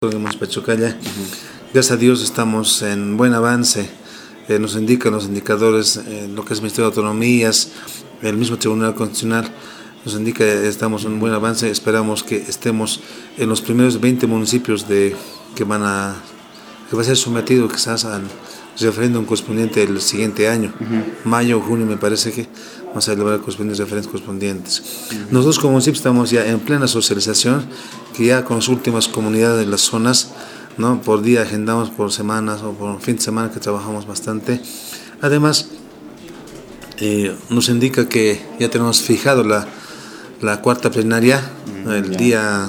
Podemos Pachocalla. Gracias a Dios estamos en buen avance. Nos indican los indicadores, lo que es el Ministerio de Autonomías, el mismo Tribunal Constitucional, nos indica que estamos en buen avance. Esperamos que estemos en los primeros 20 municipios que va a ser sometido quizás al referéndum correspondiente el siguiente año, mayo o junio me parece que vamos a celebrar los referéndums correspondientes. Nosotros como municipio estamos ya en plena socialización, que ya con las últimas comunidades de las zonas, ¿no? Por día agendamos por semanas o por fin de semana que trabajamos bastante. Además, nos indica que ya tenemos fijado la cuarta plenaria, el día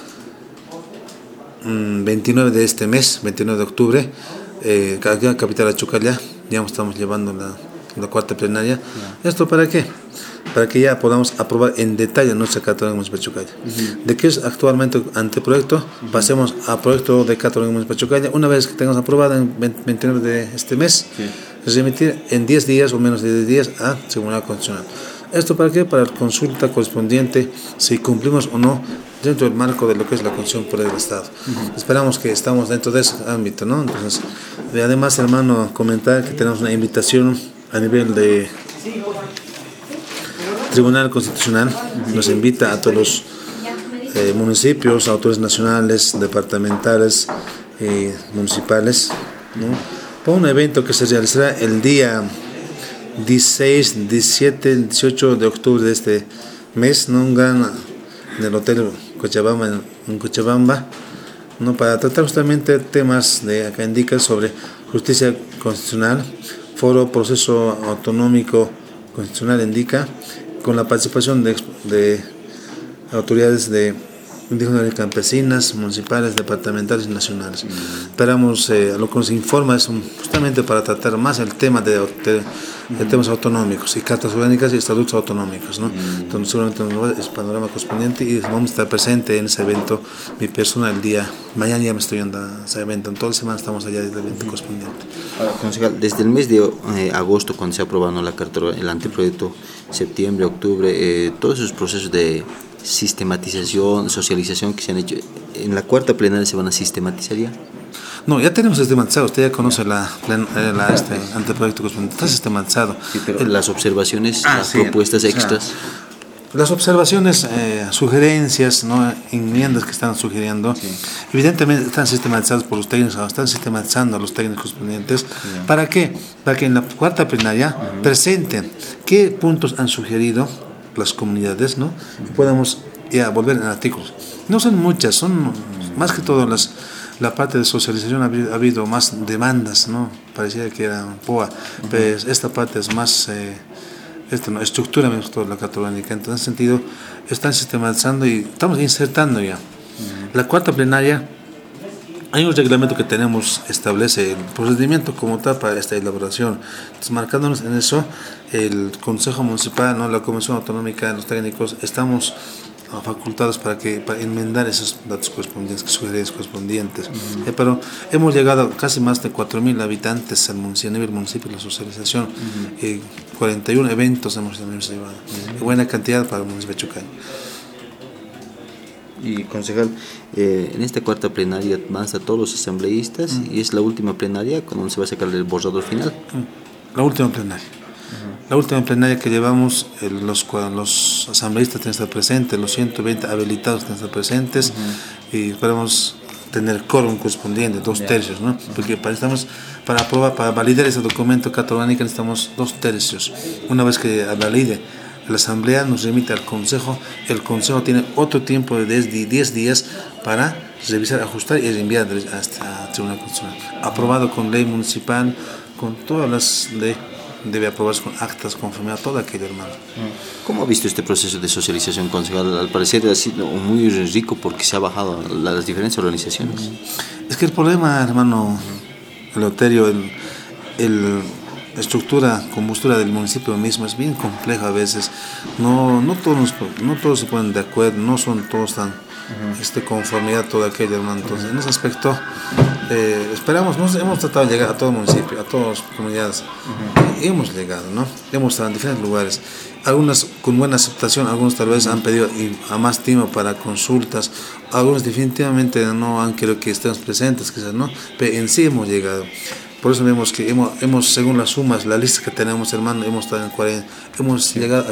29 de este mes, 29 de octubre, aquí en Capital Achocalla, ya estamos llevando la cuarta plenaria. ¿Esto para qué? Para que ya podamos aprobar en detalle nuestra Católica Municipal de Achocalla. De qué es actualmente anteproyecto, pasemos a proyecto de Católica Municipal de Achocalla. Una vez que tengamos aprobada en 29 de este mes, remitir en 10 días o menos de 10 días a Tribunal Constitucional. ¿Esto para qué? Para la consulta correspondiente, si cumplimos o no dentro del marco de lo que es la Constitución por el Estado. Esperamos que estamos dentro de ese ámbito, ¿no? Entonces, además, hermano, comentar que tenemos una invitación a nivel de Tribunal Constitucional. Nos invita a todos los municipios, autoridades nacionales, departamentales y municipales, ¿no? Para un evento que se realizará el día 16, 17, 18 de octubre de este mes, ¿no? En el Hotel Cochabamba, en Cochabamba, ¿no? Para tratar justamente temas de acá indica sobre justicia constitucional, foro proceso autonómico constitucional indica, con la participación de autoridades de indígenas y campesinas, municipales, departamentales y nacionales. Esperamos, lo que nos informa es justamente para tratar más el tema de temas autonómicos y cartas orgánicas y estatutos autonómicos, ¿no? Entonces seguramente nos va el panorama correspondiente y vamos a estar presente en ese evento. Mi persona el día, mañana ya me estoy yendo a ese evento, en toda la semana estamos allá desde el evento correspondiente. Concejal, desde el mes de agosto, cuando se aprobó la carta, el anteproyecto, septiembre, octubre, todos esos procesos de sistematización, socialización que se han hecho, ¿en la cuarta plenaria se van a sistematizar ya? No, ya tenemos sistematizado, usted ya conoce este anteproyecto correspondiente, está sistematizado. Sí, pero las observaciones, las propuestas extras. Las observaciones, sugerencias, ¿no? Enmiendas que están sugiriendo, evidentemente están sistematizadas por los técnicos, están sistematizando a los técnicos correspondientes. ¿Para qué? Para que en la cuarta plenaria presenten qué puntos han sugerido las comunidades, ¿no? Y podamos ya volver en artículos. No son muchas, son más que todo la parte de socialización ha habido más demandas, ¿no? Parecía que era POA, pero esta parte es más estructura de la católica. En ese sentido, están sistematizando y estamos insertando ya. La cuarta plenaria, hay un reglamento que tenemos, establece el procedimiento como tal para esta elaboración. Entonces, marcándonos en eso, el Consejo Municipal, ¿no? La Comisión Autonómica, los técnicos, estamos facultados para enmendar esos datos correspondientes, sugerencias correspondientes. Pero hemos llegado a casi más de 4.000 habitantes a nivel municipio de la socialización. 41 eventos hemos llevado. Buena cantidad para el municipio de Achocalla. Y concejal, en esta cuarta plenaria van a estar todos los asambleístas y es la última plenaria cuando se va a sacar el borrador final. La última plenaria. La última plenaria que llevamos, los asambleístas tienen que estar presentes, los 120 habilitados tienen que estar presentes y esperamos tener quórum correspondiente, 2/3, ¿no? Porque para aprobar, para validar ese documento catalánico necesitamos 2/3. Una vez que valide, la asamblea nos remite al consejo, el consejo tiene otro tiempo de 10 días para revisar, ajustar y enviar hasta Tribunal Constitucional. Aprobado con ley municipal, con todas las leyes. Debe aprobarse con actas, conformidad, todo aquello, hermano. ¿Cómo ha visto este proceso de socialización, concejal? Al parecer ha sido muy rico porque se ha bajado las diferentes organizaciones. Es que el problema, hermano Eleuterio, la estructura, compostura del municipio mismo es bien compleja a veces. No todos se ponen de acuerdo, no son todos tan conformidad todo aquello, hermano. Entonces, en ese aspecto, esperamos, hemos tratado de llegar a todo municipio, a todas las comunidades. Y hemos llegado, ¿no? Hemos estado en diferentes lugares. Algunas con buena aceptación, algunos tal vez han pedido a más tiempo para consultas, algunos definitivamente no han querido que estemos presentes, quizás, ¿no? Pero en sí hemos llegado. Por eso vemos que hemos según las sumas, la lista que tenemos, hermano, hemos estado en 40, hemos llegado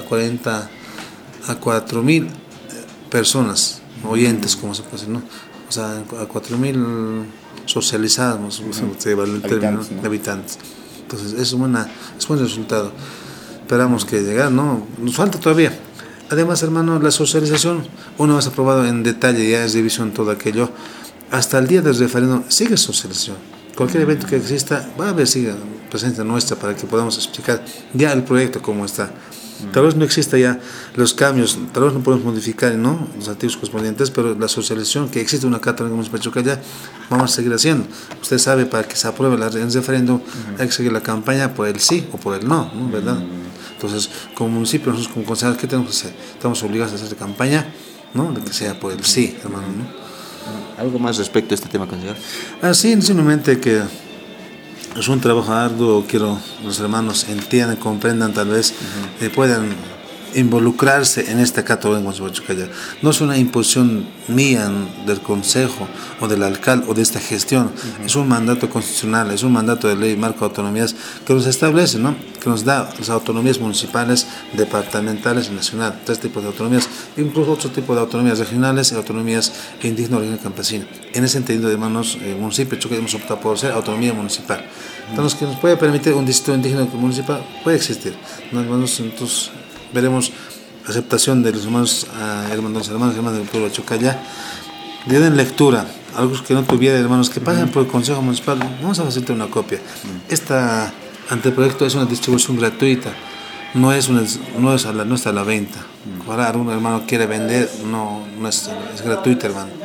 a 4.000 personas, oyentes, como se puede decir, ¿no? O sea, a 4.000 socializados, el término, ¿no? Habitantes. Entonces, es un buen resultado. Esperamos que llegar, ¿no? Nos falta todavía. Además, hermano, la socialización, una vez aprobado en detalle, ya es división todo aquello, hasta el día del referéndum sigue socialización. Cualquier evento que exista, va a haber sigue presencia nuestra para que podamos explicar ya el proyecto cómo está. Tal vez no exista ya los cambios, tal vez no podemos modificar, ¿no?, los artículos correspondientes, pero la socialización, que existe una carta en el municipio de Chocalla, vamos a seguir haciendo. Usted sabe, para que se apruebe el referéndum, hay que seguir la campaña por el sí o por el no, ¿no? ¿Verdad? Entonces, como municipio, nosotros como concejales, ¿qué tenemos que hacer? Estamos obligados a hacer campaña, ¿no?, de que sea por el sí, hermano, ¿no? ¿Algo más respecto a este tema, concejal? Sí, simplemente que es un trabajo arduo, quiero los hermanos entiendan, comprendan, tal vez puedan involucrarse en esta categoría en Municipio de Chocalla. No es una imposición mía del Consejo o del alcalde o de esta gestión, es un mandato constitucional, es un mandato de ley marco de autonomías que nos establece, ¿no?, que nos da las autonomías municipales, departamentales y nacionales, 3 tipos de autonomías, incluso otro tipo de autonomías regionales y autonomías indígenas, regional y campesina. En ese sentido, hermanos, el municipio de Chocalla hemos optado por ser autonomía municipal. Entonces, que nos puede permitir un distrito indígena municipal puede existir, ¿no, hermanos? Entonces, veremos aceptación de los hermanos del pueblo de Chocalla. Le den lectura a algo que no tuviera, hermanos, que pasen por el Consejo Municipal. Vamos a facilitar una copia. Este anteproyecto es una distribución gratuita, no está a la venta. Ahora algún hermano quiere vender, no es gratuita, hermano.